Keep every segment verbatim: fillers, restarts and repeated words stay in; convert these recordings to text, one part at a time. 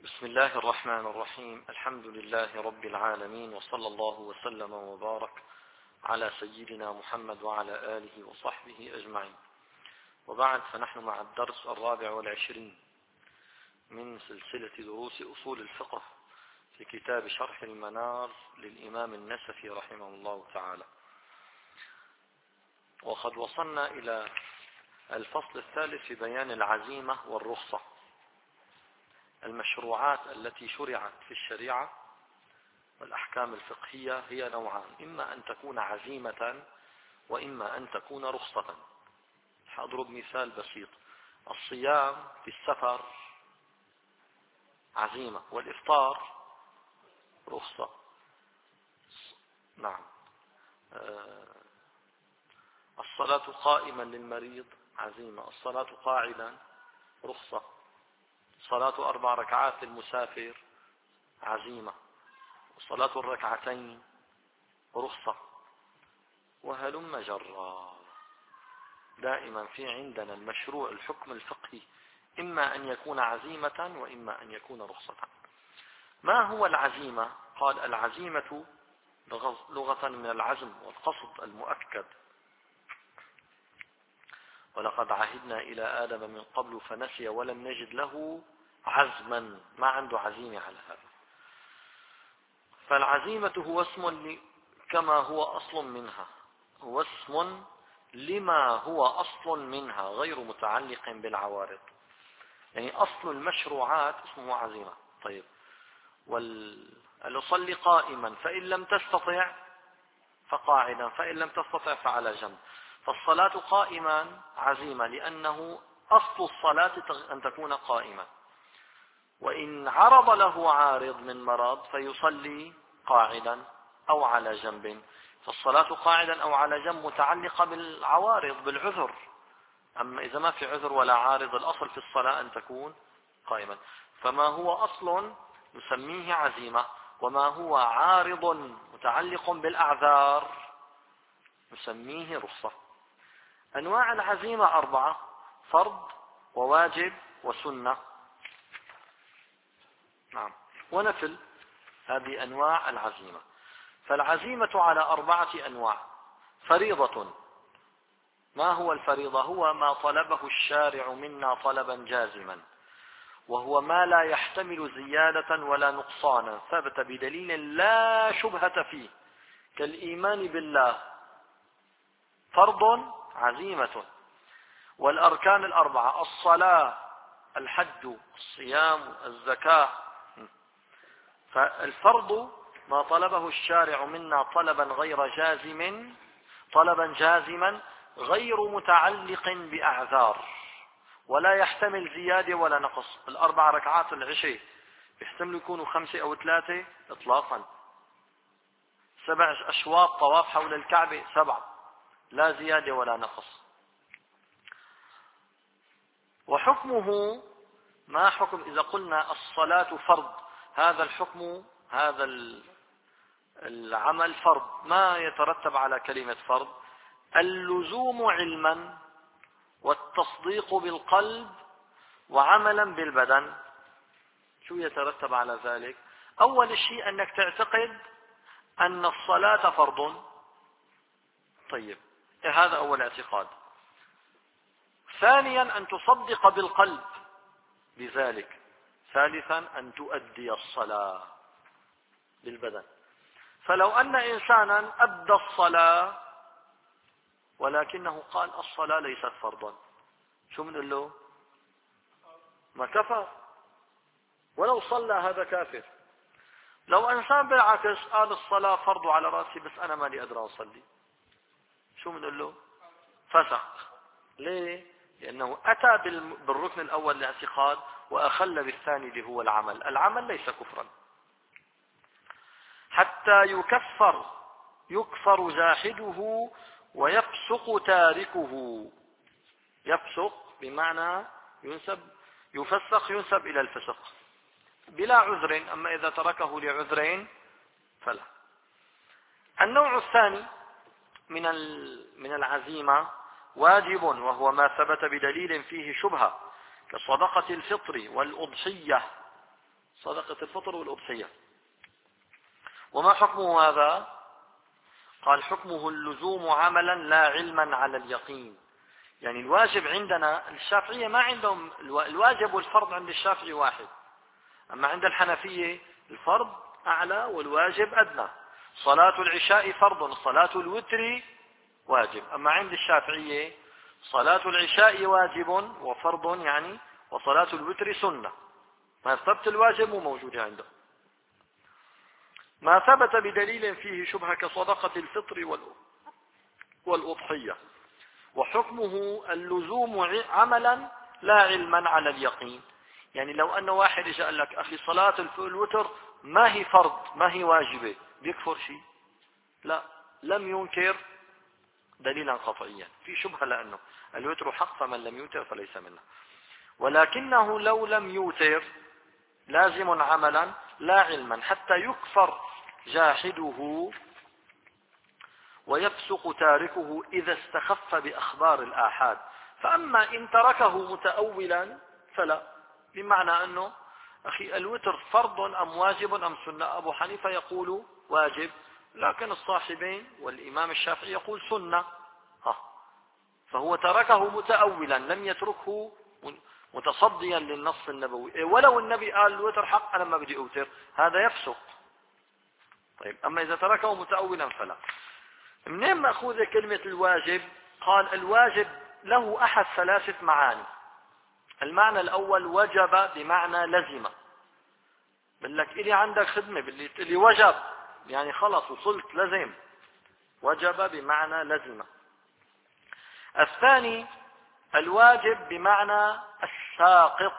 بسم الله الرحمن الرحيم. الحمد لله رب العالمين، وصلى الله وسلم وبارك على سيدنا محمد وعلى آله وصحبه أجمعين. وبعد، فنحن مع الدرس الرابع والعشرين من سلسلة دروس أصول الفقه في كتاب شرح المنار للإمام النسفي رحمه الله تعالى. وقد وصلنا إلى الفصل الثالث في بيان العزيمة والرخصة. المشروعات التي شرعت في الشريعة والأحكام الفقهية هي نوعان: إما أن تكون عزيمة وإما أن تكون رخصة. سأضرب مثال بسيط: الصيام في السفر عزيمة، والإفطار رخصة. نعم. الصلاة قائما للمريض عزيمة، الصلاة قاعدا رخصة. صلاة أربع ركعات للمسافر عزيمة، صلاة الركعتين رخصة، وهلم جرا. دائما في عندنا المشروع الحكم الفقهي إما أن يكون عزيمة وإما أن يكون رخصة. ما هو العزيمة؟ قال: العزيمة لغة من العزم والقصد المؤكد. ولقد عهدنا إلى آدم من قبل فنسي ولم نجد له عزما، ما عنده عزيمة على هذا. فالعزيمة هو اسم كما هو أصل منها، هو اسم لما هو أصل منها غير متعلق بالعوارض. يعني أصل المشروعات اسمه عزيمة. طيب، والأصلي قائما، فإن لم تستطع فقاعدا، فإن لم تستطع فعلى جنب. فالصلاة قائما عزيمة لأنه أصل الصلاة أن تكون قائمة، وإن عرض له عارض من مرض فيصلي قاعدا أو على جنب. فالصلاة قاعدا أو على جنب متعلقة بالعوارض، بالعذر. أما إذا ما في عذر ولا عارض، الأصل في الصلاة أن تكون قائما. فما هو أصل نسميه عزيمة، وما هو عارض متعلق بالأعذار نسميه رخصة. أنواع العزيمة أربعة: فرض وواجب وسنة. نعم، ونفل. هذه أنواع العزيمة. فالعزيمة على أربعة أنواع: فريضة. ما هو الفريضة؟ هو ما طلبه الشارع منا طلبا جازما، وهو ما لا يحتمل زيادة ولا نقصانا، ثبت بدليل لا شبهة فيه، كالإيمان بالله، فرض عزيمة. والأركان الأربعة: الصلاة، الحج، الصيام، الزكاة. فالفرض ما طلبه الشارع منا طلبا غير جازم، طلبا جازما غير متعلق بأعذار، ولا يحتمل زيادة ولا نقص. الأربع ركعات العشاء يحتمل يكونوا خمسة أو ثلاثة إطلاقا. سبع أشواط طواف حول الكعبة سبع، لا زيادة ولا نقص. وحكمه ما حكم إذا قلنا الصلاة فرض؟ هذا الحكم، هذا العمل فرض. ما يترتب على كلمة فرض؟ اللزوم علما، والتصديق بالقلب، وعملا بالبدن. شو يترتب على ذلك؟ أول شيء أنك تعتقد أن الصلاة فرض. طيب، هذا أول اعتقاد. ثانيا أن تصدق بالقلب بذلك. ثالثا أن تؤدي الصلاة بالبدن. فلو أن إنسانا أدى الصلاة ولكنه قال الصلاة ليست فرضا، شو بنقول له؟ ما كفر، ولو صلى هذا كافر. لو إنسان بالعكس قال الصلاة فرض على رأسي بس أنا مالي أدرى أصلي، شو بنقول له؟ فسق. ليه؟ لأنه أتى بالركن الأول الاعتقاد وأخل بالثاني اللي هو العمل. العمل ليس كفرا. حتى يكفر يكفر جاحده ويفسق تاركه. يفسق بمعنى ينسب، يفسق ينسب إلى الفسق بلا عذر، أما إذا تركه لعذرين فلا. النوع الثاني من من العزيمة واجب، وهو ما ثبت بدليل فيه شبهة، كصدقة الفطر والأضحية. صدقة الفطر والأضحية. وما حكمه هذا؟ قال حكمه اللزوم عملا لا علما على اليقين. يعني الواجب عندنا الشافعية ما عندهم الواجب والفرض، عند الشافعي واحد، أما عند الحنفية الفرض أعلى والواجب أدنى. صلاة العشاء فرض، صلاة الوتر واجب. أما عند الشافعية صلاة العشاء واجب وفرض يعني، وصلاة الوتر سنة. ما ثبت الواجب موجود عنده. ما ثبت بدليل فيه شبهة كصدقة الفطر والأضحية. وحكمه اللزوم عملا لا علما على اليقين. يعني لو أن واحد جاء لك أخي صلاة الوتر ما هي فرض ما هي واجبة، بيكفر شيء؟ لا، لم ينكر دليلا قطعيا، في شبهة لأنه الوتر حق فمن لم يوتر فليس منه. ولكنه لو لم يوتر لازم عملا لا علما حتى يكفر جاحده ويفسق تاركه إذا استخف بأخبار الآحاد. فأما إن تركه متأولا فلا، بمعنى أنه أخي الوتر فرض أم واجب أم سنة؟ أبو حنيفة يقول واجب، لكن الصاحبين والإمام الشافعي يقول سنة، فهو تركه متأولا لم يتركه متصديا للنص النبوي. ولو النبي قال الوتر حق أنا ما بدي أوتر، هذا يفسق. طيب أما إذا تركه متأولا فلا. منين مأخوذة كلمة الواجب؟ قال الواجب له أحد ثلاثة معاني. المعنى الأول وجب بمعنى لزم، بقول لك إلي عندك خدمة باللي تقولي وجب يعني خلص وصلت لزم، وجب بمعنى لزم. الثاني الواجب بمعنى الساقط،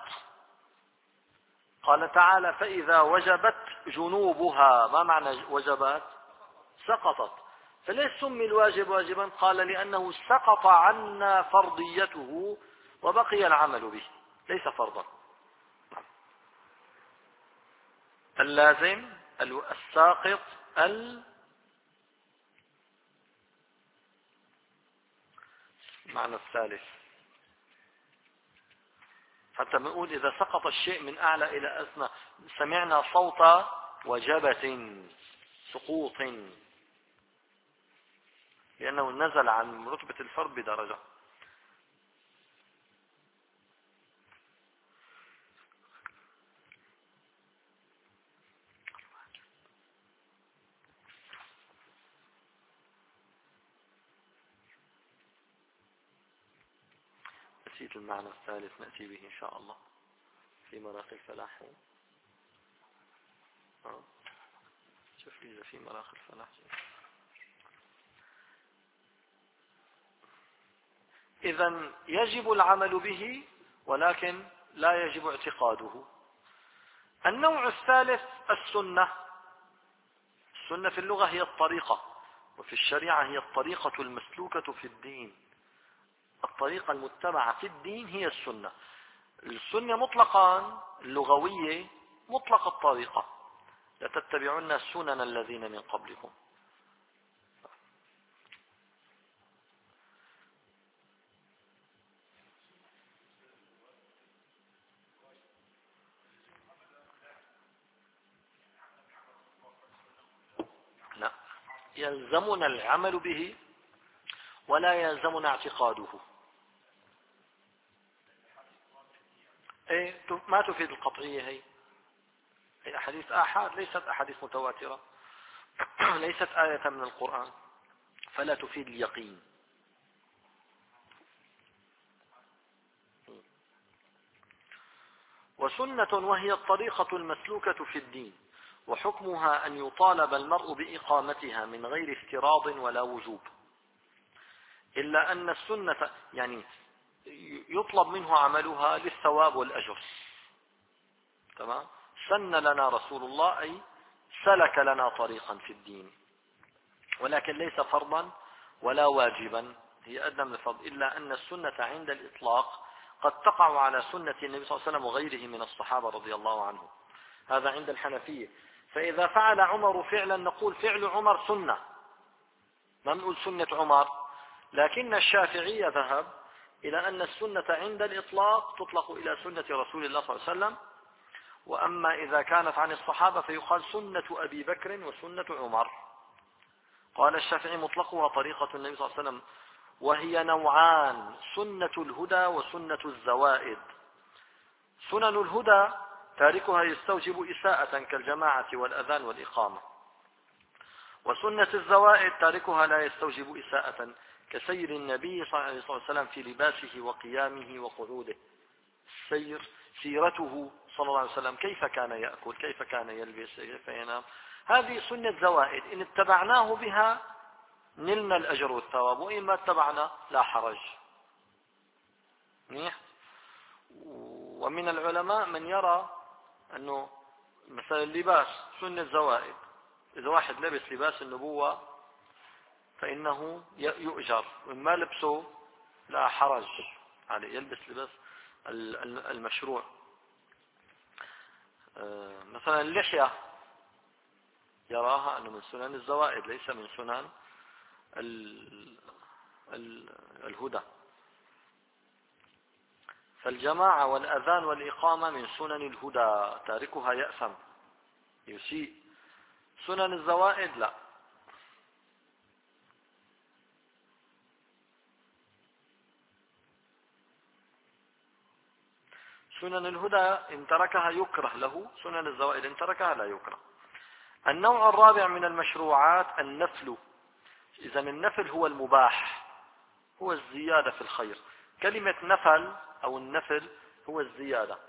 قال تعالى فإذا وجبت جنوبها. ما معنى وجبت؟ سقطت. فليش سمي الواجب واجبا؟ قال لأنه سقط عنا فرضيته وبقي العمل به، ليس فرضا. اللازم الساقط ال معنى الثالث، حتى بنقول إذا سقط الشيء من أعلى إلى أسفل سمعنا صوت وجبة سقوط، لأنه نزل عن رتبة الفرد بدرجة. نسيت المعنى الثالث، نأتي به إن شاء الله في مراقي الفلاح. آه. شوف إذا في مراقي الفلاح. إذن يجب العمل به ولكن لا يجب اعتقاده. النوع الثالث السنة. السنة في اللغة هي الطريقة، وفي الشريعة هي الطريقة المسلوكة في الدين. الطريقة المتبعة في الدين هي السنة. السنة مطلقا اللغوية مطلق الطريقة، لتتبعون سنن الذين من قبلكم. لا، يلزمنا العمل به ولا يلزمنا اعتقاده. ايه ما تفيد القطعية هي، هي أحاديث آحاد ليست أحاديث متواترة، ليست آية من القرآن، فلا تفيد اليقين. وسنة وهي الطريقة المسلوكة في الدين، وحكمها أن يطالب المرء بإقامتها من غير افتراض ولا وجوب، إلا أن السنة يعني يطلب منه عملها للثواب والأجر. تمام؟ سن لنا رسول الله أي سلك لنا طريقا في الدين، ولكن ليس فرضا ولا واجبا، هي أدنى من الفرض. إلا أن السنة عند الإطلاق قد تقع على سنة النبي صلى الله عليه وسلم وغيره من الصحابة رضي الله عنهم. هذا عند الحنفية. فإذا فعل عمر فعلا نقول فعل عمر سنة، ما نقول سنة عمر. لكن الشافعية ذهب إلى أن السنة عند الإطلاق تطلق إلى سنة رسول الله صلى الله عليه وسلم، وأما إذا كانت عن الصحابة فيقال سنة أبي بكر وسنة عمر. قال الشافعي مطلقها طريقة النبي صلى الله عليه وسلم، وهي نوعان: سنة الهدى وسنة الزوائد. سنن الهدى تاركها يستوجب إساءة كالجماعة والأذان والإقامة، وسنة الزوائد تاركها لا يستوجب إساءة كسير النبي صلى الله عليه وسلم في لباسه وقيامه وقعوده. السير سيرته صلى الله عليه وسلم، كيف كان يأكل، كيف كان يلبس، كيف ينام. هذه سنة زوائد، إن اتبعناه بها نلنا الأجر والثواب، وإن ما اتبعنا لا حرج. ومن العلماء من يرى أنه مثلا اللباس سنة زوائد، إذا واحد لبس لباس النبوة فإنه يؤجر، وما لبسه لا حرج عليه، يلبس لباس المشروع. مثلا اللحية يراها أنه من سنن الزوائد ليس من سنن الهدى. فالجماعة والأذان والإقامة من سنن الهدى تاركها يأثم يسيء. سنن الزوائد لا. سنن الهدى إن تركها يكره له، سنن الزوائد إن تركها لا يكره. النوع الرابع من المشروعات النفل. إذا النفل هو المباح، هو الزيادة في الخير. كلمة نفل أو النفل هو الزيادة.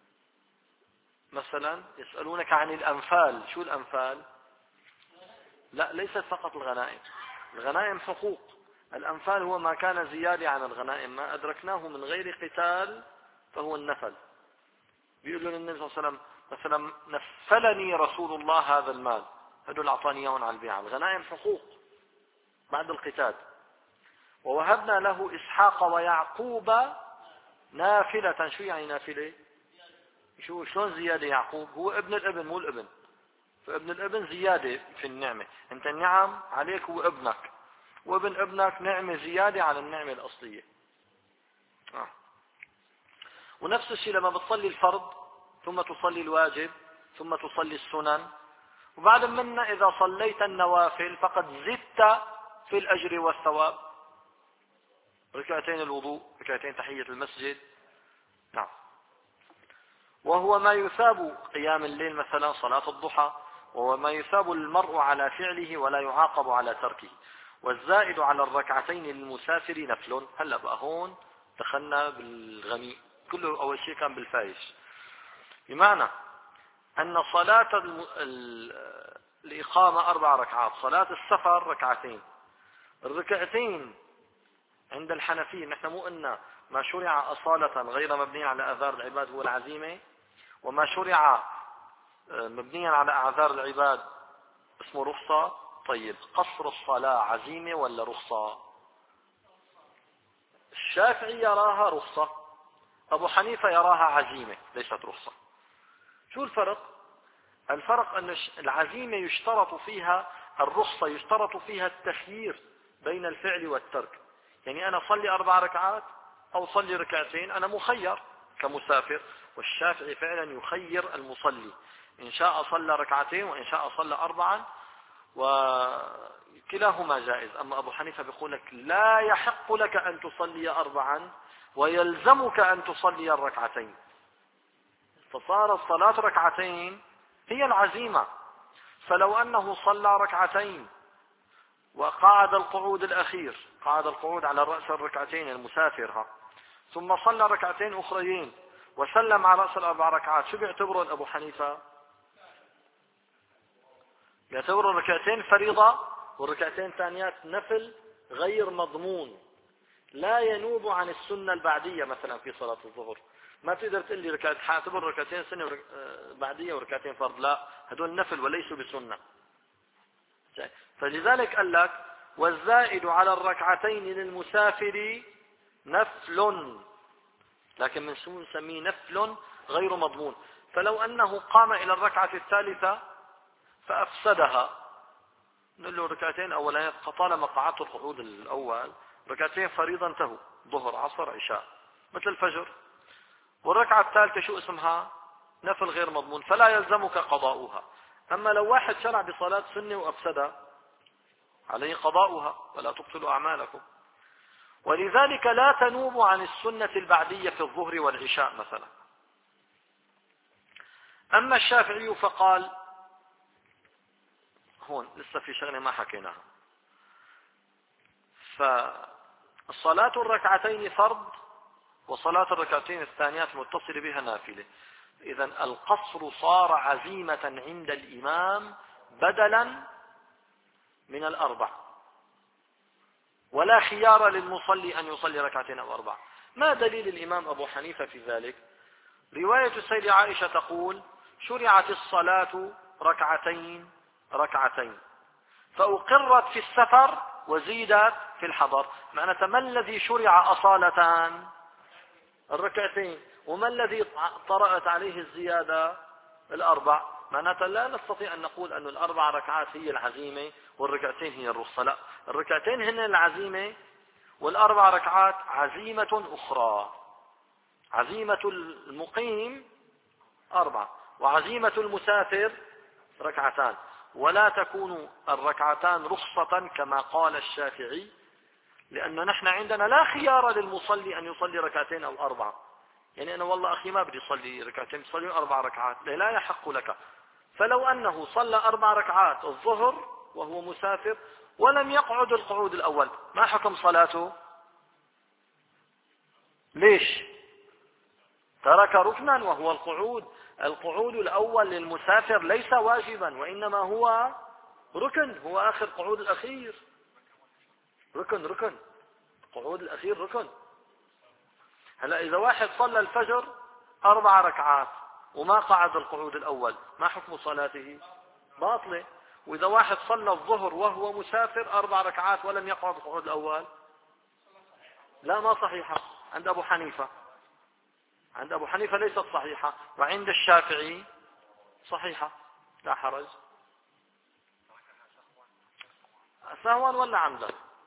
مثلا يسألونك عن الأنفال، شو الأنفال؟ لا، ليست فقط الغنائم، الغنائم حقوق. الأنفال هو ما كان زيادة عن الغنائم، ما أدركناه من غير قتال فهو النفل. بيقول لنا النبي صلى الله عليه وسلم مثلا نفلني رسول الله هذا المال، هدول أعطاني إياهم على البيعة. الغنائم حقوق بعد القتال. ووهبنا له إسحاق ويعقوب نافلة. شو يعني نافلة؟ شو شلون زيادة؟ يعقوب هو ابن الابن مو الابن، فابن الابن زيادة في النعمة. انت النعم عليك هو ابنك، وابن ابنك نعمة زيادة على النعمة الأصلية. آه. ونفس الشيء لما بتصلي الفرض ثم تصلي الواجب ثم تصلي السنن، وبعد منا إذا صليت النوافل فقد زدت في الأجر والثواب. ركعتين الوضوء، ركعتين تحية المسجد. نعم. وهو ما يثاب قيام الليل، مثلا صلاة الضحى، وهو ما يثاب المرء على فعله ولا يعاقب على تركه. والزائد على الركعتين للمسافر نفل. هلا بقى هون دخلنا بالغني، كله أول شيء كان بالفايش، بمعنى أن صلاة الإقامة أربع ركعات، صلاة السفر ركعتين. الركعتين عند الحنفية، نحن مو قلنا ما شرع أصالة غير مبني على آثار العباد هو العزيمة، وما شرع مبنيا على أعذار العباد اسمه رخصة. طيب قصر الصلاة عزيمة ولا رخصة؟ الشافعي يراها رخصة، أبو حنيفة يراها عزيمة ليست رخصة. شو الفرق؟ الفرق أن العزيمة يشترط فيها، الرخصة يشترط فيها التخيير بين الفعل والترك. يعني أنا صلي أربع ركعات أو صلي ركعتين، أنا مخير كمسافر. والشافعي فعلا يخير المصلي، إن شاء صلى ركعتين وإن شاء صلى أربعا، وكلاهما جائز. أما أبو حنيفة بيقول لك لا يحق لك أن تصلي أربعا ويلزمك أن تصلي الركعتين. فصار الصلاة ركعتين هي العزيمة. فلو أنه صلى ركعتين وقعد القعود الأخير، قعد القعود على رأس الركعتين المسافر، ثم صلى ركعتين أخريين وسلم على رأس الأربع ركعات، شو بيعتبرون أبو حنيفة؟ بيعتبروا الركعتين فريضة والركعتين الثانيات نفل غير مضمون، لا ينوب عن السنة البعدية. مثلا في صلاة الظهر ما تقدر تقول لي ركعت حاعتبر ركعتين سنة بعدية وركعتين فرض، لا، هدول نفل وليسوا بسنة. فلذلك قال لك والزائد على الركعتين للمسافر نفل، لكن من سنة نسميه نفل غير مضمون. فلو أنه قام إلى الركعة الثالثة فأفسدها، نقول له ركعتين أولا طالما قعدت القعود الأول ركعتين فريضة انتهوا، ظهر عصر عشاء مثل الفجر. والركعة الثالثة شو اسمها؟ نفل غير مضمون فلا يلزمك قضاؤها. أما لو واحد شرع بصلاة سنة وأفسدها عليه قضاؤها ولا تبطلوا أعمالكم. ولذلك لا تنوب عن السنة البعدية في الظهر والعشاء مثلا. أما الشافعي فقال، هون لسه في شغلة ما حكيناها، فالصلاة الركعتين فرض وصلاة الركعتين الثانيات المتصلة بها نافلة. إذن القصر صار عزيمة عند الإمام بدلا من الأربع، ولا خيار للمصلي أن يصلي ركعتين أو أربع. ما دليل الإمام أبو حنيفة في ذلك؟ رواية السيدة عائشة تقول: شرعت الصلاة ركعتين ركعتين فأقرت في السفر وزيدت في الحضر. معناته ما الذي شرع أصالتان؟ الركعتين. وما الذي طرأت عليه الزيادة؟ الأربع. معناته لا نستطيع أن نقول أن الأربع ركعات هي العزيمة والركعتين هي الرخصة. لا، الركعتين هن العزيمة والأربع ركعات عزيمة أخرى. عزيمة المقيم أربع وعزيمة المسافر ركعتان، ولا تكون الركعتان رخصة كما قال الشافعي، لأن نحن عندنا لا خيار للمصلي أن يصلي ركعتين أو أربعة. يعني أنا والله أخي ما بدي أصلي ركعتين، بصلي أربع ركعات، لا يحق لك. فلو أنه صلى أربع ركعات الظهر وهو مسافر ولم يقعد القعود الأول، ما حكم صلاته؟ ليش؟ ترك ركنا وهو القعود. القعود الأول للمسافر ليس واجبا، وإنما هو ركن، هو آخر قعود الأخير. ركن ركن قعود الأخير ركن. هلا إذا واحد صلى الفجر أربع ركعات وما قعد القعود الأول، ما حكم صلاته؟ باطلة. وإذا واحد صلى الظهر وهو مسافر أربع ركعات ولم يقعد القعود الأول، لا ما صحيحة عند أبو حنيفة. عند أبو حنيفة ليست صحيحة، وعند الشافعي صحيحة لا حرج. سهوا ولا عمدا؟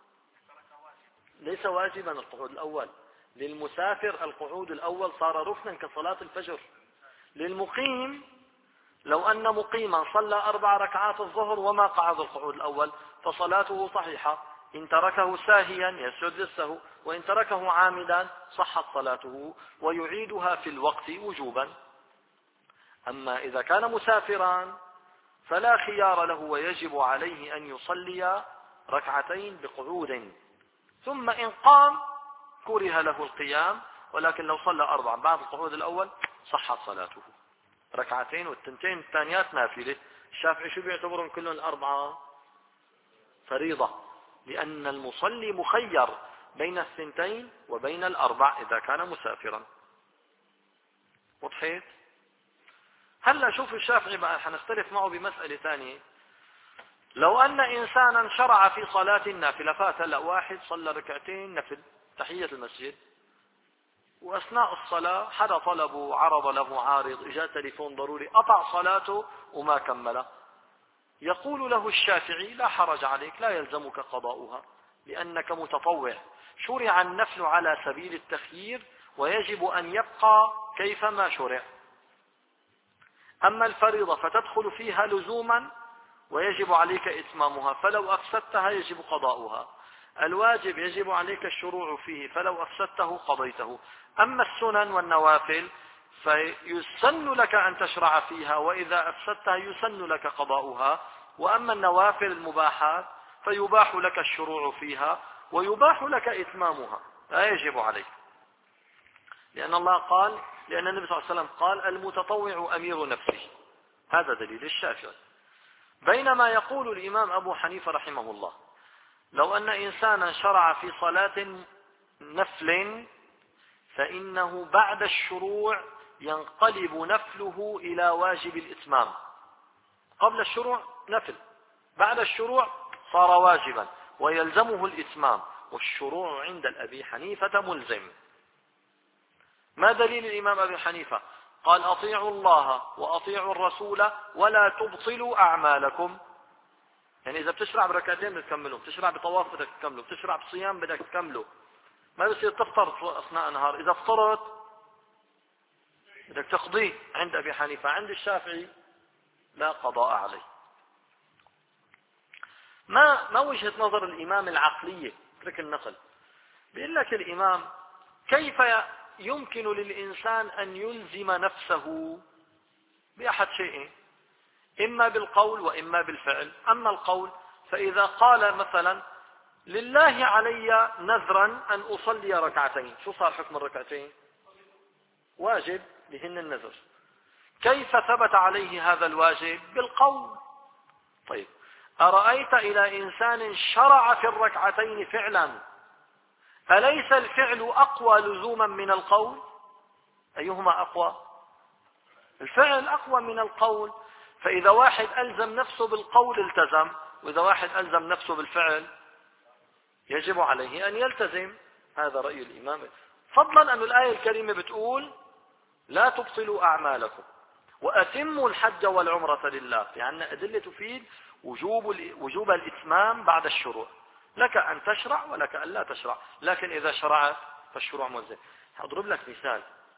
ليس واجبا القعود الأول. للمسافر القعود الأول صار ركنا كصلاة الفجر. للمقيم لو أن مقيما صلى أربع ركعات الظهر وما قعد القعود الأول فصلاته صحيحة. إن تركه ساهيا يسجد للسهو، وإن تركه عامدا صحت صلاته ويعيدها في الوقت وجوبا. أما إذا كان مسافرا فلا خيار له ويجب عليه أن يصلي ركعتين بقعود، ثم إن قام كره له القيام، ولكن لو صلى أربع بعد القعود الأول صحت صلاته. ركعتين والتنتين الثانيات نافلة. الشافعي شو بيعتبرون كلهم الأربعة؟ فريضة، لأن المصلي مخير بين الثنتين وبين الأربع إذا كان مسافرا. وضحيت؟ هلا شوف الشافعي بقى حنختلف معه بمسألة ثانية. لو أن إنسانا شرع في صلاة النافلة، فات هلا واحد صلى ركعتين نفل تحية المسجد، وأثناء الصلاة حدا طلبه، عرض له عارض، إجا تليفون ضروري، قطع صلاته وما كمل. يقول له الشافعي: لا حرج عليك، لا يلزمك قضاؤها لأنك متطوع. شرع النفل على سبيل التخيير ويجب أن يبقى كيفما شرع. أما الفريضة فتدخل فيها لزوما ويجب عليك إتمامها، فلو أفسدتها يجب قضاؤها. الواجب يجب عليك الشروع فيه، فلو أفسدته قضيته. أما السنن والنوافل فيسن لك أن تشرع فيها، وإذا أفسدتها يسن لك قضاؤها. وأما النوافل المباحات فيباح لك الشروع فيها ويباح لك إتمامها، لا يجب عليك. لأن الله قال، لأن النبي صلى الله عليه وسلم قال: المتطوع أمير نفسه. هذا دليل الشافعي. بينما يقول الإمام أبو حنيفة رحمه الله: لو أن إنسانا شرع في صلاة نفل فإنه بعد الشروع ينقلب نفله إلى واجب الإتمام. قبل الشروع نفل، بعد الشروع صار واجبا ويلزمه الإتمام، والشروع عند الأبي حنيفة ملزم. ما دليل الإمام أبي حنيفة؟ قال: أطيعوا الله وأطيعوا الرسول ولا تبطلوا أعمالكم. يعني إذا بتشرع بركعتين بدك تكمله، بتشرع بطواف بدك تكمله، بتشرع بصيام بدك تكمله. ما بصير تفطر أثناء النهار. إذا فطرت بدك تقضيه عند أبي حنيفة. عند الشافعي لا قضاء عليه. ما ما وجهة نظر الإمام العقلية؟ اترك النقل. بيقول لك الإمام كيف يمكن للإنسان أن يلزم نفسه بأحد شيئين، إما بالقول وإما بالفعل. أما القول فإذا قال مثلا لله علي نذرا أن أصلي ركعتين، شو صار حكم الركعتين؟ واجب بهن النذر. كيف ثبت عليه هذا الواجب؟ بالقول. طيب أرأيت إلى إنسان شرع في الركعتين فعلا، أليس الفعل أقوى لزوما من القول؟ أيهما أقوى؟ الفعل أقوى من القول. فإذا واحد ألزم نفسه بالقول التزم، وإذا واحد ألزم نفسه بالفعل يجب عليه أن يلتزم. هذا رأي الإمام، فضلا أن الآية الكريمة بتقول لا تبطلوا أعمالكم وأتموا الحج والعمرة لله، يعني أدلة تفيد وجوب وجوب الإتمام بعد الشروع. لك أن تشرع ولك أن لا تشرع، لكن إذا شرعت فالشروع ملزم. أضرب لك مثال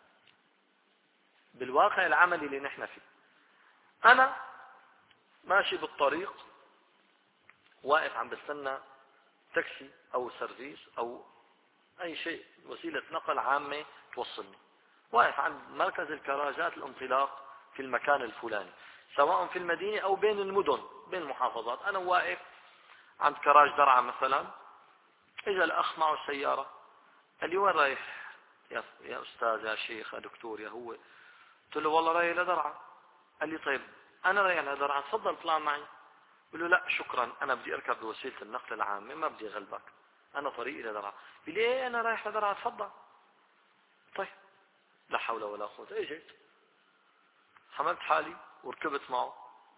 بالواقع العملي اللي نحن فيه. أنا ماشي بالطريق، واقف عم بستنى تاكسي أو سيرفيس أو أي شيء وسيلة نقل عامة توصلني، واقف عند مركز الكراجات الانطلاق في المكان الفلاني، سواء في المدينة أو بين المدن بين المحافظات. أنا واقف عند كراج درعا مثلا، إجا الأخ معه السيارة، قال لي وين رايح يا يا أستاذ يا شيخ يا دكتور يا هو؟ قلت له والله رايح لدرعا. قال لي طيب أنا رايح لدرعا، تفضل اطلع معي. قل له لا شكرا، أنا بدي أركب بوسيلة النقل العامة، ما بدي أغلبك، أنا طريقي لدرعا. قال لي إيه أنا رايح لدرعا، تفضل. طيب لا حول ولا قوة. اجيت حملت حالي وركبت معه،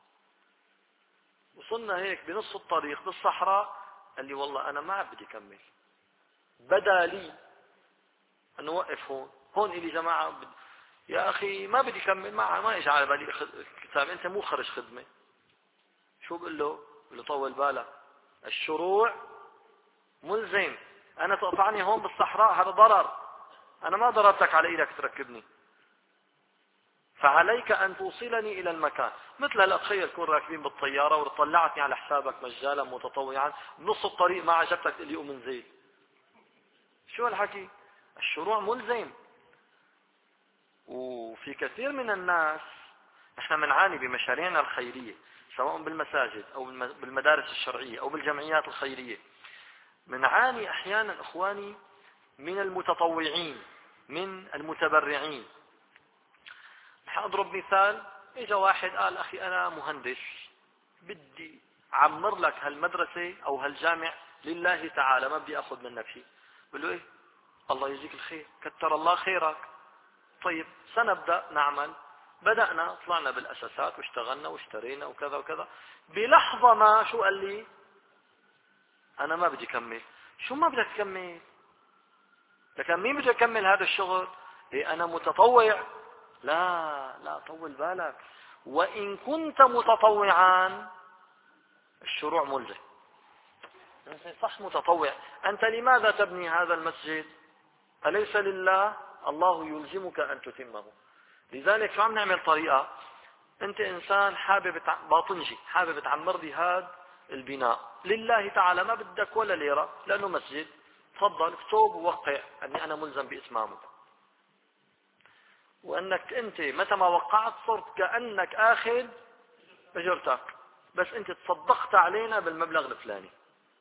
وصلنا هيك بنص الطريق بالصحراء، قال لي والله أنا ما بدي أكمل، بدا لي أن نوقف هون. هون إلي جماعة بد... يا أخي ما بدي أكمل، ما ما إجى على بالي كتاب، أنت مو خرج خدمة. شو بقول له؟ بقول له طول بالك، الشروع ملزم. أنا تقطعني هون بالصحراء هذا ضرر، أنا ما ضربتك على إيدك تركبني، فعليك أن توصلني إلى المكان. مثل هلا تخيل كون راكبين بالطيارة وطلعتني على حسابك مجالا متطوعا، بنص الطريق ما عجبتك تقول لي قوم انزل. شو هالحكي؟ الشروع ملزم. وفي كثير من الناس نحن بنعاني بمشاريعنا الخيرية، سواء بالمساجد أو بالمدارس الشرعية أو بالجمعيات الخيرية، بنعاني أحيانا إخواني من المتطوعين من المتبرعين. حأضرب مثال، إجا واحد قال أخي أنا مهندس بدي أعمر لك هالمدرسة أو هالجامع لله تعالى، ما بدي أخذ منك شيء. بقول له إيه؟ الله يجزيك الخير، كتر الله خيرك. طيب سنبدأ نعمل. بدأنا طلعنا بالأساسات واشتغلنا واشترينا وكذا وكذا. بلحظة ما شو قال لي؟ أنا ما بدي أكمل. شو ما بدك تكمل؟ لكن مين بده يكمل هذا الشغل؟ إيه أنا متطوع. لا لا طول بالك، وإن كنت متطوعا الشروع ملزم. صح متطوع، أنت لماذا تبني هذا المسجد؟ أليس لله؟ الله يلزمك أن تتمه. لذلك شو عم نعمل طريقة؟ أنت إنسان حابب باطنجي، حابب تعمر لي هذا البناء لله تعالى، ما بدك ولا ليرة لأنه مسجد، تفضل اكتب ووقع أني أنا ملزم بإتمامه. وأنك أنت متى ما وقعت صرت كأنك آخذ أجرتك، بس أنت تصدقت علينا بالمبلغ الفلاني.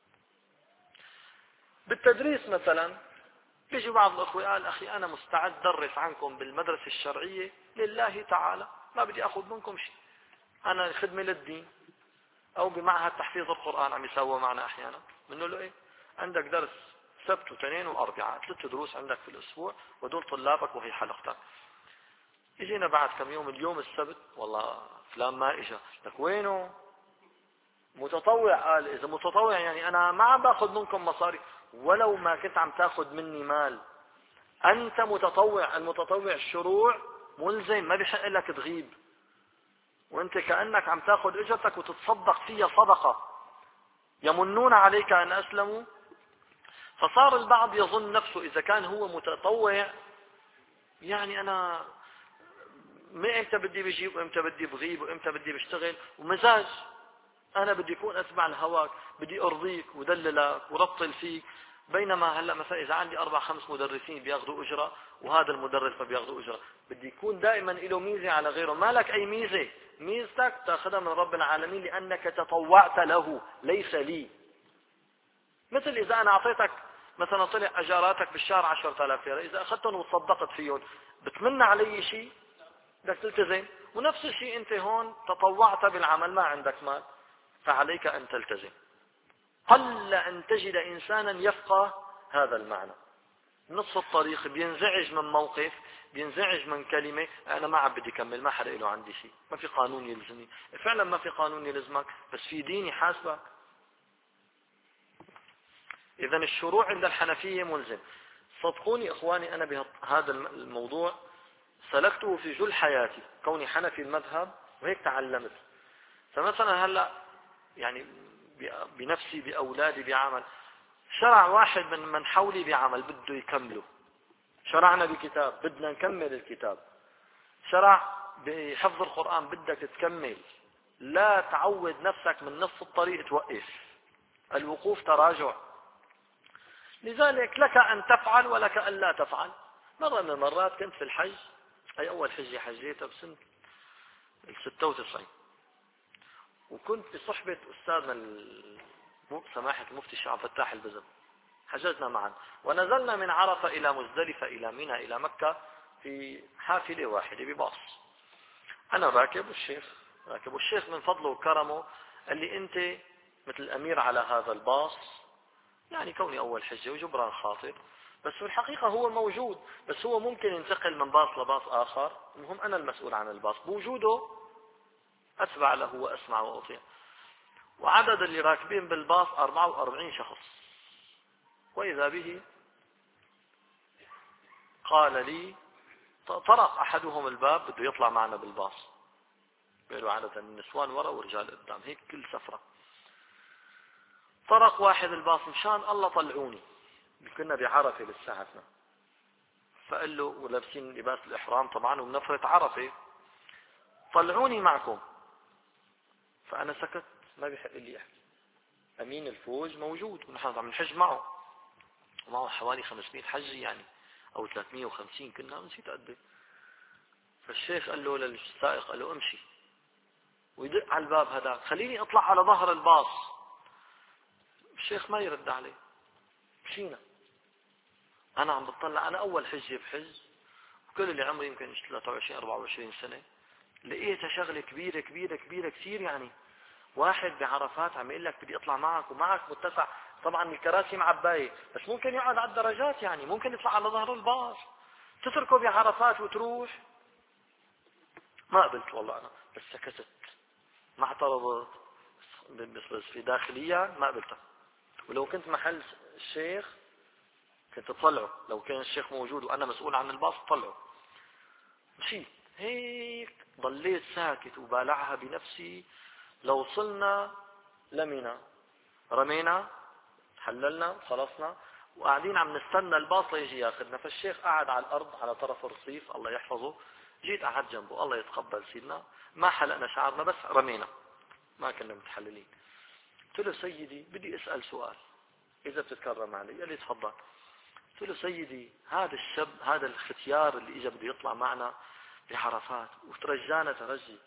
بالتدريس مثلا بيجي بعض الأخوة قال أخي أنا مستعد درس عنكم بالمدرسة الشرعية لله تعالى، ما بدي أخذ منكم شيء، أنا خدمة للدين. أو بمعهد تحفيظ القرآن عم يسوى معنا أحيانا، بنقول له إيه عندك درس سبت واثنين وأربعاء، ثلاث دروس عندك في الأسبوع ودول طلابك وهي حلقتك. اجينا بعد كم يوم اليوم السبت والله فلان ما اجا، لك وينه؟ متطوع. قال اذا متطوع يعني انا ما عم باخذ منكم مصاري، ولو ما كنت عم تاخذ مني مال انت متطوع. المتطوع الشروع ملزم، ما بيحق لك تغيب، وانت كأنك عم تاخذ اجرتك وتتصدق فيها صدقة. يمنون عليك ان اسلموا. فصار البعض يظن نفسه اذا كان هو متطوع يعني انا ما امتى بدي بجيب وامتى بدي بغيب وامتى بدي بشتغل، ومزاج. انا بدي اكون اتبع لهواك، بدي ارضيك ودللك ورطل فيك. بينما هلا مثلا اذا عندي اربع خمس مدرسين بياخذوا اجره وهذا المدرس ما بياخذوا اجره، بدي يكون دائما له ميزه على غيره. ما لك اي ميزه، ميزتك تاخذها من رب العالمين لانك تطوعت له ليس لي. مثل اذا انا اعطيتك مثلا طلع اجاراتك بالشهر عشرة آلاف ليره، اذا اخذتهم وتصدقت فيهم بتمنى علي شيء؟ بدك تلتزم. ونفس الشيء انت هون تطوعت بالعمل، ما عندك مال فعليك ان تلتزم. قل ان تجد انسانا يفقه هذا المعنى. نصف الطريق بينزعج من موقف، بينزعج من كلمة، انا ما عم بدي اكمل، ما حدا له عندي شيء، ما في قانون يلزمني. فعلا ما في قانون يلزمك، بس في دين يحاسبك. اذا الشروع عند الحنفية ملزم. صدقوني اخواني، انا بهذا الموضوع سلكته في جل حياتي، كوني حنفي المذهب وهيك تعلمت. فمثلا هلا يعني بنفسي باولادي بعمل، شرع واحد من من حولي بعمل بده يكمله، شرعنا بكتاب بدنا نكمل الكتاب، شرع بحفظ القرآن بدك تكمل، لا تعود نفسك من نص الطريق توقف. الوقوف تراجع. لذلك لك أن تفعل ولك أن لا تفعل. مرة من المرات كنت في الحج، أي أول حجة حجيتها بسنة الستة وتسعين، وكنت بصحبة أستاذنا سماحة المفتي الشيخ عبد الفتاح البزم، حججنا معا ونزلنا من عرفة إلى مزدلفة إلى منى إلى مكة في حافلة واحدة بباص. أنا راكب والشيخ راكب، والشيخ من فضله وكرمه قال لي أنت مثل الأمير على هذا الباص، يعني كوني أول حجة وجبران خاطر، بس في الحقيقة هو موجود، بس هو ممكن ينتقل من باص لباص آخر، المهم أنا المسؤول عن الباص، بوجوده أتبع له وأسمع وأطيع. وعدد اللي راكبين بالباص أربعة وأربعين شخص، وإذا به قال لي، طرق أحدهم الباب بده يطلع معنا بالباص، بيقولوا عادة النسوان ورا ورجال قدام، هيك كل سفرة. طرق واحد الباص، مشان الله طلعوني، كنا بعرفة لساعتنا، فقال له ولابسين لباس الإحرام طبعا ومنفرة عرفة، طلعوني معكم. فأنا سكت، ما بيحق لي أحكي. أمين الفوج موجود ونحن عم نحج معه، ومعه حوالي خمسمائة حجي يعني أو ثلاثمائة وخمسين كنا، نسيت قد ايه. فالشيخ قال له للسائق، قال له امشي، ويدق على الباب هذاك، خليني اطلع على ظهر الباص. الشيخ ما يرد عليه. مشينا. انا عم بطلع، انا اول حجة بحج، وكل اللي عمري يمكن ثلاثة وعشرين أربعة وعشرين سنة، لقيتها شغلة كبيرة كبيرة كبيرة كثير. يعني واحد بعرفات عم يقول لك بدي اطلع معك، ومعك متسع، طبعا الكراسي معباية، بس ممكن يقعد على الدرجات، يعني ممكن يطلع على ظهر الباص، تتركه بعرفات وتروح. ما قبلت والله انا، بس سكتت، ما اعترضت، بس في داخليا ما قبلتها. ولو كنت محل الشيخ كنت اطلعه، لو كان الشيخ موجود وانا مسؤول عن الباص طلعه. مشيت هيك، ضليت ساكت وبالعها بنفسي. لو وصلنا لمنا، رمينا، حللنا، خلصنا، وقاعدين عم نستنى الباص ليجي ياخذنا. فالشيخ قاعد على الارض على طرف الرصيف، الله يحفظه، جيت قعدت جنبه، الله يتقبل سيدنا، ما حلقنا شعرنا بس رمينا، ما كنا متحللين. قلت له سيدي بدي اسال سؤال اذا بتتكرم علي. قال لي تفضل. قلت له سيدي، هذا الشاب، هذا الختيار اللي اجى بده يطلع معنا بعرفات وترجانا ترجي،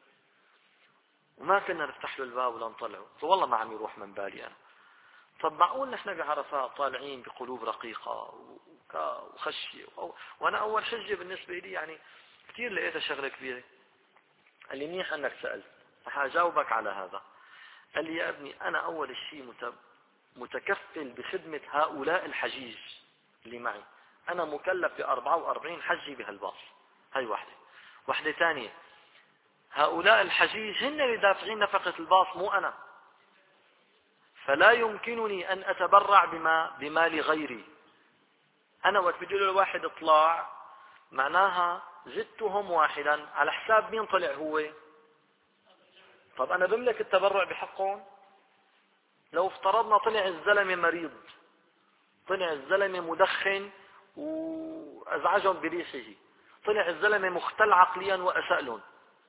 وما كنا نفتح له الباب ولا نطلعه، فوالله ما عم يروح من بالي انا. طب معقول نحن بعرفات طالعين بقلوب رقيقة وخشية، وانا اول حجة بالنسبة لي يعني كثير لقيتها شغلة كبيرة. قال لي منيح انك سألت، رح اجاوبك على هذا. قال لي يا ابني، انا اول شيء متكفل بخدمة هؤلاء الحجيج اللي معي، انا مكلف ب أربعة وأربعين حجي بهالباص. هاي واحدة. واحدة ثانية، هؤلاء الحجيج هن اللي دافعين نفقة الباص مو انا، فلا يمكنني ان اتبرع بما بمال غيري. انا وقت بدي له الواحد اطلاع، معناها زدتهم واحدا على حساب مين طلع هو. طب انا بملك التبرع بحقهم. لو افترضنا طلع الزلمة مريض، طلع الزلمة مدخن وازعجهم بريحه، طلع الزلمة مختل عقليا وأسأل،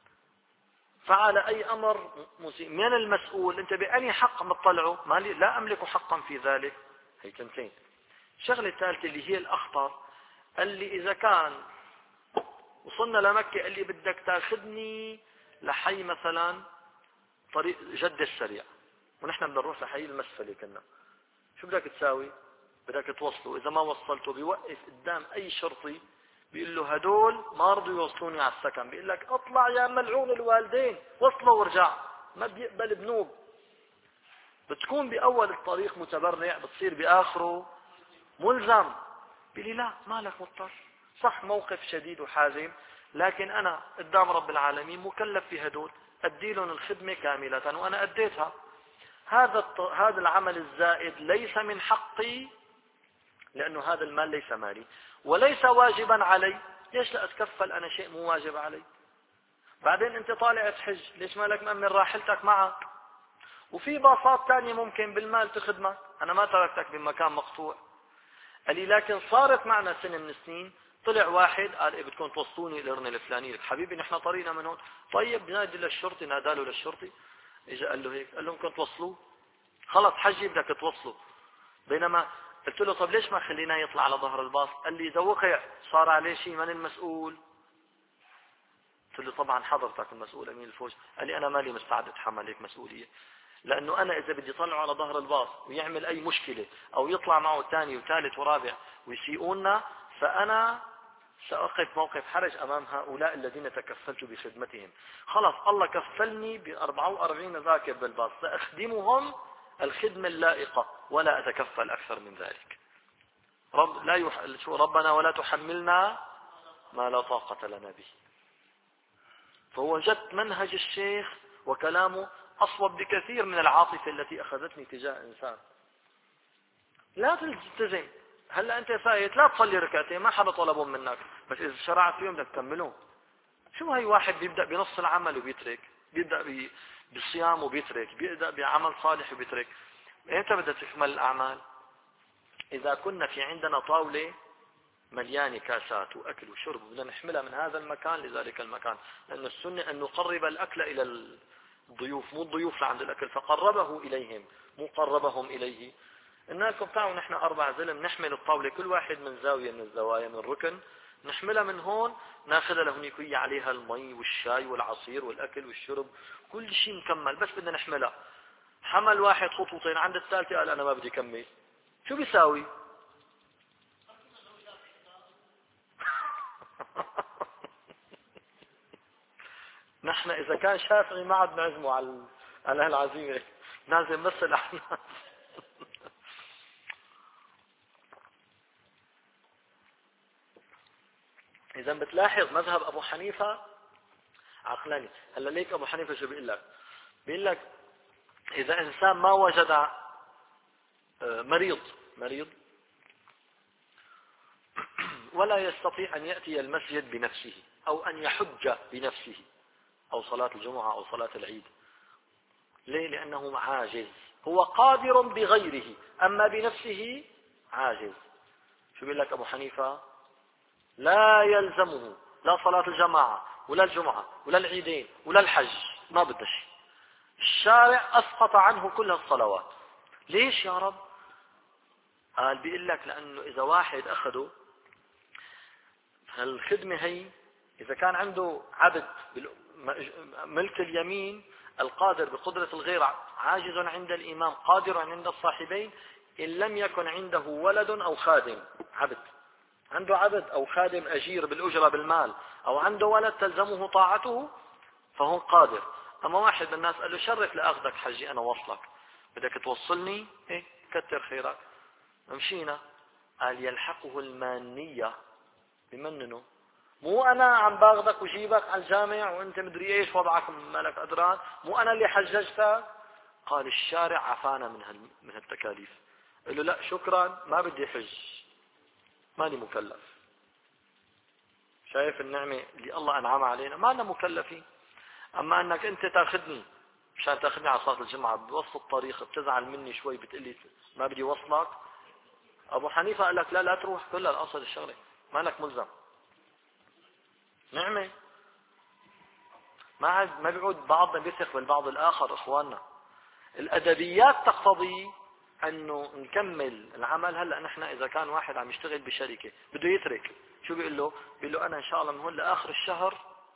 فعل أي أمر مسيء، من المسؤول؟ أنت بأي حق مطلعه؟ ما لي لا أملك حقا في ذلك. هي تنتين. الشغلة الثالثة اللي هي الأخطر، قال لي إذا كان وصلنا لمكة قال لي بدك تاخذني لحي مثلا طريق جدة السريع، ونحن بدنا نروح لحي المسفلة كنا، شو بدك تساوي؟ بدك توصله. إذا ما وصلته بيوقف قدام أي شرطي بيقول له هدول ما رضوا يوصلوني على السكن، بيقول لك اطلع يا ملعون الوالدين وصلوا وارجع، ما بيقبل بنوب. بتكون بأول الطريق متبرع، بتصير بآخره ملزم. بيقول لي لا مالك مضطر، صح موقف شديد وحازم، لكن أنا قدام رب العالمين مكلف في هدول، أدي لهم الخدمة كاملة وأنا أديتها. هذا هذا العمل الزائد ليس من حقي، لأنه هذا المال ليس مالي وليس واجبا علي. ليش لا أتكفل أنا شيء مو واجب علي؟ بعدين أنت طالع تحج، ليش مالك مأمن راحلتك معك؟ وفي باصات تانية ممكن بالمال تخدمك، أنا ما تركتك بمكان مقطوع. قال لي لكن صارت معنا سنة من السنين طلع واحد قال إيه بدكم توصلوني القرن الفلاني، حبيبي نحن طريقنا من هون. طيب نادي للشرطي، ناداله للشرطي، اجى قال له هيك، قال لهم كنت توصلوه، خلص حجي بدك توصله. بينما قلت له طب ليش ما خليناه يطلع على ظهر الباص؟ قال لي إذا وقع صار عليه شيء من المسؤول؟ قلت له طبعا حضرتك المسؤول أمين الفوج. قال لي أنا مالي مستعد أتحمل هيك مسؤولية، لأنه أنا إذا بدي طلعه على ظهر الباص ويعمل أي مشكلة أو يطلع معه ثاني وثالث ورابع ويسيئونا، فأنا سأقف موقف حرج أمام هؤلاء الذين تكفلت بخدمتهم. خلاص الله كفلني ب أربعة وأربعين راكب بالباص، سأخدمهم الخدمة اللائقة ولا أتكفل أكثر من ذلك. رب لا يح... شو ربنا ولا تحملنا ما لا طاقة لنا به. فهو جد منهج الشيخ وكلامه أصوب بكثير من العاطفة التي أخذتني تجاه إنسان. لا تلتزم، هلا أنت فايت لا تصلي ركعتين ما حدا طلبهم منك، بس إذا شرعت فيهم بدك تكملهم. شو هي واحد بيبدأ بنص العمل وبيترك، بيبدأ بالصيام وبيترك، بيبدأ بعمل صالح وبيترك. إمتى بدها تكمل الأعمال؟ إذا كنا في عندنا طاولة مليانة كاسات وأكل وشرب بدنا نحملها من هذا المكان لذلك المكان، لأن السنة أن نقرب الأكل إلى الضيوف، مو الضيوف لعند الأكل، فقربه إليهم مو قربهم إليه. الناس بتاعوا نحن أربع زلم نحمل الطاولة كل واحد من زاوية من الزوايا من ركن، نحملها من هون ناخذها لهونيك وهي عليها المي والشاي والعصير والأكل والشرب كل شيء مكمل، بس بدنا نحملها. حمل واحد خطوتين عند الثالثة قال أنا ما بدي كمل، شو بيساوي؟ نحن إذا كان شافعي ما عاد نعزمه على على هالعزيمة، نازل بس الأحناف. إذا بتلاحظ مذهب أبو حنيفة عقلاني. هلا ليك أبو حنيفة شو بيقول لك؟ بيقول لك إذا إنسان ما وجد مريض مريض ولا يستطيع أن يأتي المسجد بنفسه أو أن يحج بنفسه أو صلاة الجمعة أو صلاة العيد، ليه؟ لأنه عاجز، هو قادر بغيره أما بنفسه عاجز. شو بيقول لك أبو حنيفة؟ لا يلزمه لا صلاة الجماعة ولا الجمعة ولا العيدين ولا الحج، ما بدش. الشارع أسقط عنه كل الصلوات. ليش يا رب؟ قال بيقول لك لأنه إذا واحد أخذه هالخدمة هي، إذا كان عنده عبد ملك اليمين القادر بقدرة الغير عاجز عند الإمام قادر عند الصاحبين، إن لم يكن عنده ولد أو خادم، عبد عنده عبد أو خادم أجير بالأجرة بالمال أو عنده ولد تلزمه طاعته فهو قادر. أما واحد من الناس قال له شرف لأخذك حجي أنا وصلك، بدك توصلني؟ إيه كتر خيرك. مشينا. قال يلحقه المانية، بمننه، مو أنا عم باخذك وجيبك على الجامع وأنت مدري إيش وضعك مالك أدران، مو أنا اللي حججتك. قال الشارع عفانا من من هالتكاليف. قال له لا شكرا ما بدي حج، ماني مكلف. شايف النعمة اللي الله أنعم علينا؟ ما أنا مكلفين. أما أنك أنت تأخذني مشان تأخذني على صلاة الجمعة بوسط الطريق بتزعل مني شوي بتقلي ما بدي وصلك. أبو حنيفة قال لك لا لا تروح كلها الأصل الشغلة، ما لك ملزم. نعمة. ما عاد ما بيعود بعضنا بيثق بالبعض الآخر إخواننا. الأدبيات تقتضي أنه نكمل العمل. هلأ نحن إذا كان واحد عم يشتغل بشركة بده يترك، شو بيقول له؟ بيقول له أنا إن شاء الله من هون لآخر الشهر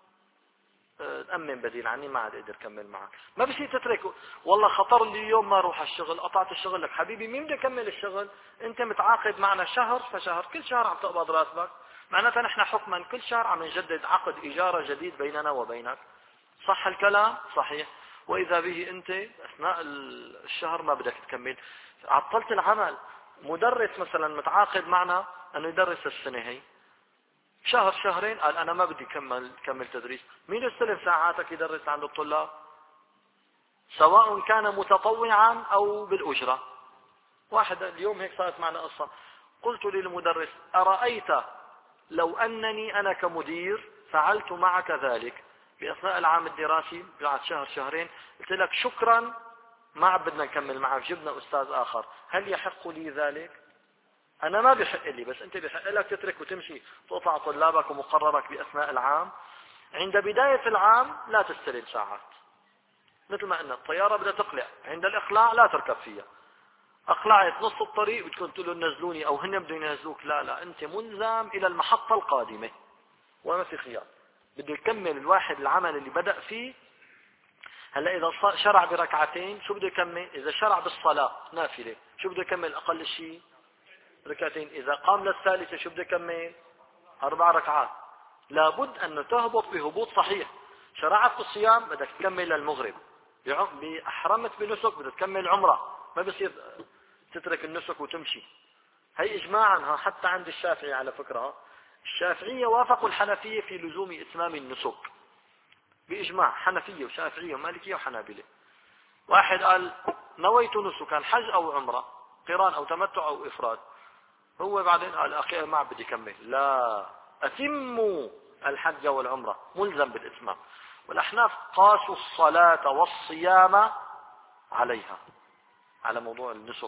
تأمن بديل عني، ما عاد أقدر أكمل معك. ما بصير تترك. والله خطر لي يوم ما أروح الشغل، قطعت الشغل. لك حبيبي مين بده يكمل الشغل؟ أنت متعاقد معنا شهر فشهر، كل شهر عم تقبض راتبك. معناتها نحن حكما كل شهر عم نجدد عقد إيجار جديد بيننا وبينك. صح الكلام؟ صحيح. وإذا به أنت أثناء الشهر ما بدك تكمل، عطلت العمل. مدرس مثلا متعاقد معنا أنه يدرس السنة هي، شهر شهرين قال أنا ما بدي كمل كمل تدريس. مين يستلم ساعاتك يدرس عند الطلاب؟ سواء كان متطوعا أو بالأجرة. واحد اليوم هيك صارت معنا قصة، قلت للمدرس أرأيت لو أنني أنا كمدير فعلت معك ذلك بأثناء العام الدراسي بعد شهر شهرين، قلت لك شكرا ما عاد بدنا نكمل معك، جبنا أستاذ آخر، هل يحق لي ذلك؟ أنا ما بيحق لي، بس أنت بيحق لك تترك وتمشي تقطع طلابك ومقررك بأثناء العام. عند بداية العام لا تستلم ساعات، مثل ما قلنا الطيارة بدها تقلع، عند الإقلاع لا تركب فيها. أقلعت نص الطريق بتكون تقول له نزلوني أو هن بدهم ينزلوك، لا لا أنت ملزم إلى المحطة القادمة وما في خيار. بده يكمل الواحد العمل اللي بدأ فيه. هلا إذا شرع بركعتين شو بده يكمل؟ إذا شرع بالصلاة نافلة شو بده يكمل؟ أقل شيء ركعتين. إذا قام للثالثة شو بده يكمل؟ أربع ركعات. لابد أن تهبط بهبوط صحيح. شرعت بالصيام بدك تكمل للمغرب، بأحرمت بنسك بدك تكمل عمرة، ما بصير تترك النسك وتمشي. هي إجماعا ها حتى عند الشافعي على فكرة، الشافعية وافقوا الحنفية في لزوم إتمام النسك بإجماع، حنفية وشافعية ومالكية وحنابلة. واحد قال نويت نسكا حج أو عمرة، قران أو تمتع أو إفراد، هو بعدين قال أخي ما بدي كمل، لا أتموا الحج والعمرة، ملزم بالإتمام. والأحناف قاسوا الصلاة والصيام عليها، على موضوع النسك.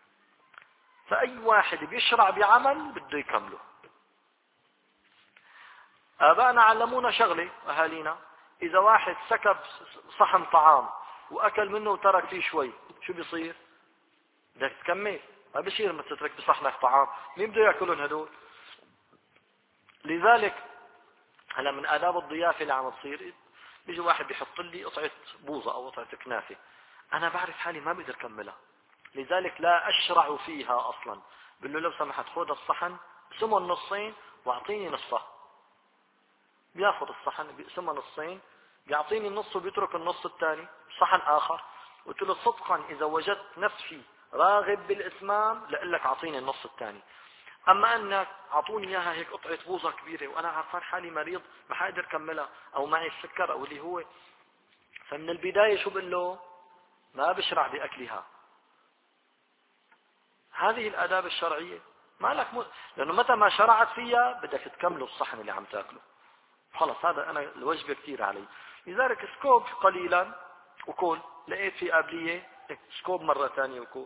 فأي واحد بيشرع بعمل بده يكمله. آبائنا علمونا شغلة أهالينا، إذا واحد سكب صحن طعام وأكل منه وترك فيه شوي شو بيصير؟ بدك تكمل، ما بيصير ما تترك بصحنك طعام، مين بده يأكلون هدول؟ لذلك هلا من آداب الضيافة اللي عم تصير، بيجي واحد بيحط لي قطعة بوظة أو قطعة كنافة، أنا بعرف حالي ما بقدر أكملها، لذلك لا أشرع فيها أصلا. بقول له لو سمحت خذ الصحن اقسمه النصين واعطيني نصه. بياخذ الصحن بيقسمها نصين، بيعطيني النص وبيترك النص الثاني صحن آخر. قلت له صدقا إذا وجدت نفسي راغب بالإتمام لأقول لك أعطيني النص الثاني. أما أنك أعطوني إياها هيك قطعة بوظة كبيرة وأنا عارفان حالي مريض ما حقدر كملها أو معي السكر أو اللي هو، فمن البداية شو بقول له؟ ما بشرع بأكلها. هذه الآداب الشرعية ما لك م... لأنه متى ما شرعت فيها بدك تكمله الصحن اللي عم تاكله. خلص هذا أنا الوجبة كثير علي، لذلك سكوب قليلا وكل لقيت في قابلية سكوب مرة ثانية وكل.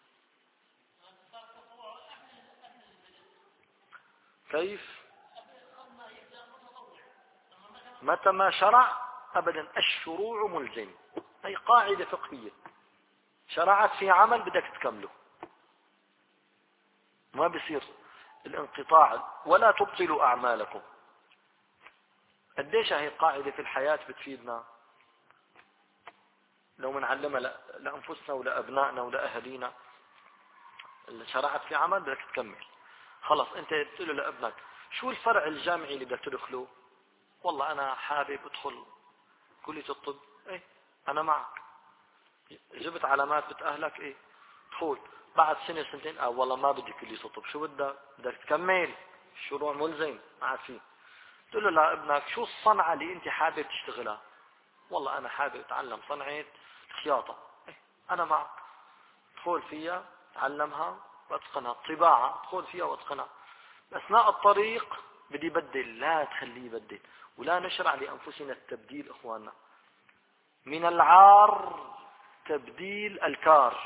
كيف؟ متى ما شرع أبدا، الشروع ملزم، هي قاعدة فقهية، شرعت في عمل بدك تكمله، ما بيصير الانقطاع. ولا تبطلوا أعمالكم. قديش هي القاعدة في الحياة بتفيدنا لو منعلمها لأنفسنا ولأبنائنا ولأهلينا. اللي شرعت في عمل بدك تكمل. خلص انت بتقول له لابنك شو الفرع الجامعي اللي بدك تدخله؟ والله انا حابب ادخل كلية الطب. ايه انا معك. جبت علامات بتأهلك، ايه ادخل. بعد سنة سنتين اه والله ما بدي كلية الطب، شو بدك؟ بدك تكمل الشروع ملزم ما عاد فيه. تقول له لابنك شو الصنعة اللي انت حابب تشتغلها؟ والله انا حابب اتعلم صنعة خياطة. ايه انا معك، ادخل فيها تعلمها واتقنها. الطباعة ادخل فيها واتقنها. اثناء الطريق بدي بدل، لا تخليه يبدل. ولا نشرع لانفسنا التبديل اخواننا. من العار تبديل الكار.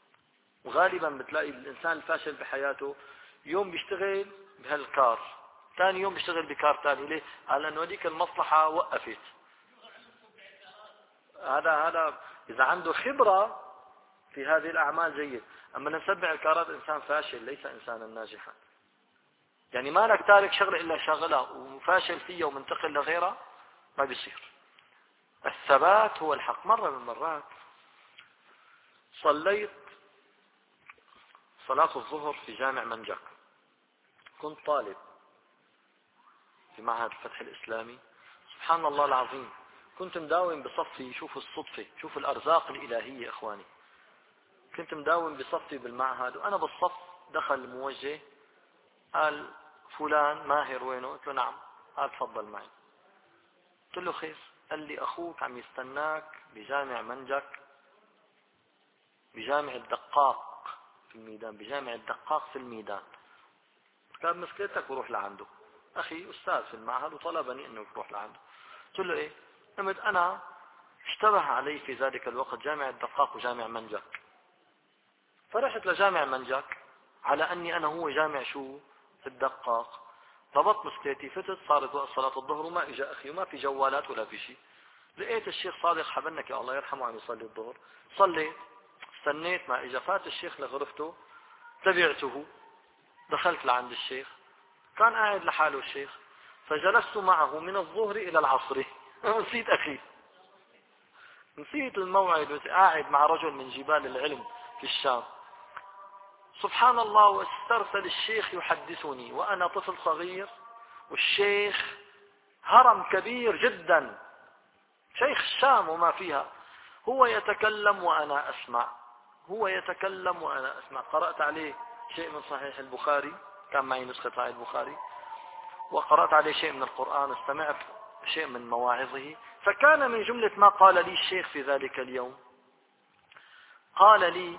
وغالبا بتلاقي الانسان الفاشل بحياته يوم بيشتغل بهالكار، ثاني يوم بيشتغل بكار ثاني. ليه؟ قال لأنه هذيك المصلحة وقفت. هذا هذا إذا عنده خبرة في هذه الأعمال جيد. أما نسبع الكارات إنسان فاشل ليس إنسانا ناجحا. يعني ما لك تارك شغلة إلا شغلها وفاشل فيها ومنتقل لغيرها، ما بيصير. الثبات هو الحق. مرة من المرات صليت صلاة الظهر في جامع منجك، كنت طالب في معهد الفتح الإسلامي. سبحان الله العظيم، كنت مداوم بصفي. شوفوا الصدفة، شوفوا الأرزاق الإلهية إخواني. كنت مداوم بصفي بالمعهد، وأنا بالصف دخل الموجه قال فلان ماهر وينه؟ قلت له نعم. قال تفضل معي. قلت له خير. قال لي أخوك عم يستناك بجامع منجك، بجامع الدقاق في الميدان، بجامع الدقاق في الميدان. قال مسكتك وروح لعنده. أخي أستاذ في المعهد وطلبني أنه يروح لعنده. قلت له إيه؟ قلت أنا اشتبه علي في ذلك الوقت جامع الدقاق وجامع منجك، فرحت لجامع منجك على أني أنا هو جامع شو الدقاق. ضبطت مسكتي، فتت، صارت وقت صلاة الظهر وما إجا أخي وما في جوالات ولا في شيء. لقيت الشيخ صادق حبنك يا الله يرحمه عم يصلي الظهر. صليت، استنيت ما إجا. فات الشيخ لغرفته، تبعته، دخلت لعند الشيخ. كان قاعد لحاله الشيخ، فجلست معه من الظهر إلى العصر. نسيت أخي، نسيت الموعد، قاعد مع رجل من جبال العلم في الشام. سبحان الله، واسترسل الشيخ يحدثني وأنا طفل صغير، والشيخ هرم كبير جدا، شيخ الشام وما فيها. هو يتكلم وأنا أسمع، هو يتكلم وأنا أسمع. قرأت عليه شيء من صحيح البخاري، كان معي نسخة صحيح البخاري، وقرأت عليه شيء من القرآن، استمعت شيء من مواعظه. فكان من جملة ما قال لي الشيخ في ذلك اليوم، قال لي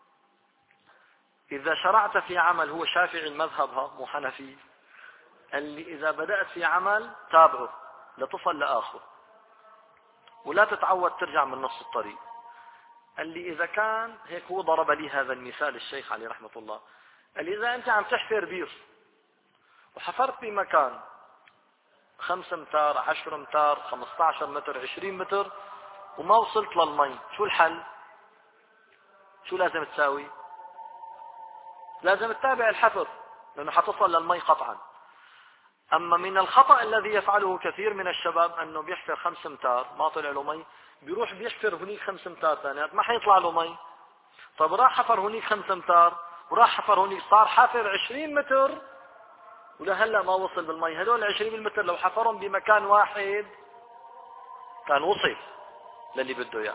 إذا شرعت في عمل، هو شافعي المذهب ها مو حنفي، قال لي إذا بدأت في عمل تابعه لتصل لآخر، ولا تتعود ترجع من نص الطريق. قال لي إذا كان هيك، هو ضرب لي هذا المثال الشيخ عليه رحمة الله. قال لي إذا أنت عم تحفر بير وحفرت بمكان خمس امتار، عشر امتار، خمسة عشر متر، عشرين متر، وما وصلت للمي، شو الحل؟ شو لازم تساوي؟ لازم تتابع الحفر، لأنه حتصل للمي قطعا. أما من الخطأ الذي يفعله كثير من الشباب أنه بيحفر خمس امتار ما طلع له مي، بيروح بيحفر هنيك خمس امتار ثانيات ما حيطلع له مي. طب راح حفر هنيك خمس امتار وراح حفر هنيك، صار حافر عشرين متر ولهلا ما وصل بالمي. هدول عشرين متر لو حفرهم بمكان واحد كان وصل للي بده اياه.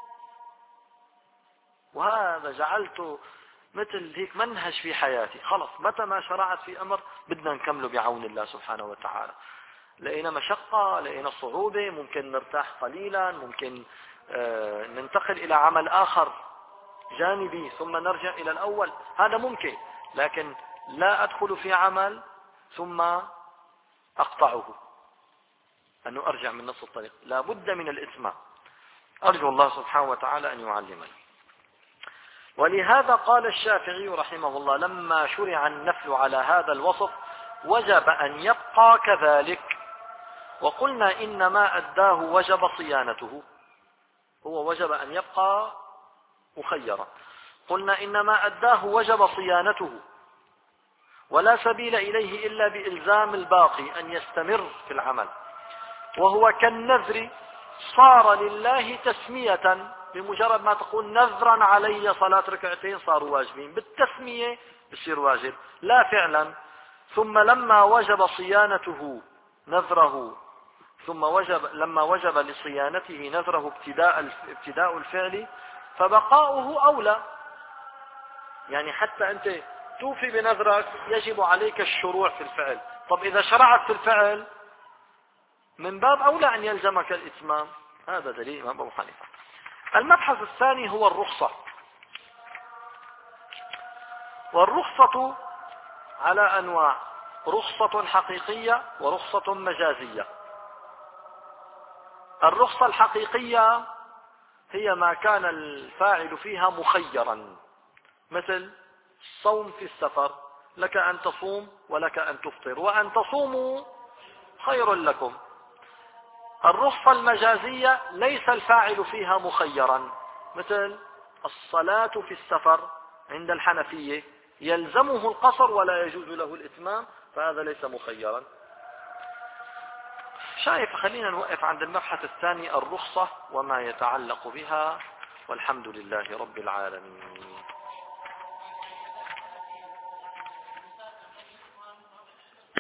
وهذا جعلته مثل هيك منهج في حياتي. خلص متى ما شرعت في أمر بدنا نكمله بعون الله سبحانه وتعالى. لقينا مشقة، لقينا صعوبة، ممكن نرتاح قليلا، ممكن آه ننتقل إلى عمل آخر جانبي ثم نرجع إلى الأول، هذا ممكن. لكن لا أدخل في عمل ثم أقطعه، أنه أرجع من نص الطريق. لا بد من الإتمام. أرجو الله سبحانه وتعالى أن يعلمني. ولهذا قال الشافعي رحمه الله لما شرع النفل على هذا الوصف وجب أن يبقى كذلك. وقلنا إن ما أداه وجب صيانته، هو وجب أن يبقى مخيرا. قلنا إن ما أداه وجب صيانته، ولا سبيل إليه إلا بإلزام الباقي أن يستمر في العمل. وهو كالنذر، صار لله تسمية، بمجرد ما تقول نذرا علي صلاة ركعتين صاروا واجبين، بالتسمية بصير واجب لا فعلا. ثم لما وجب صيانته نذره، ثم وجب لما وجب لصيانته نذره ابتداء ابتداء الفعل، فبقاؤه أولى. يعني حتى أنت توفي بنذرك يجب عليك الشروع في الفعل. طب إذا شرعت في الفعل من باب أولى أن يلزمك الإتمام. هذا دليل الإمام أبو حنيفة. المبحث الثاني هو الرخصة. والرخصة على أنواع: رخصة حقيقية ورخصة مجازية. الرخصة الحقيقية هي ما كان الفاعل فيها مخيرا، مثل الصوم في السفر، لك أن تصوم ولك أن تفطر، وأن تصوموا خير لكم. الرخصة المجازية ليس الفاعل فيها مخيرا، مثل الصلاة في السفر عند الحنفية يلزمه القصر ولا يجوز له الإتمام، فهذا ليس مخيرا. شايف، خلينا نوقف عند المبحث الثاني، الرخصة وما يتعلق بها، والحمد لله رب العالمين.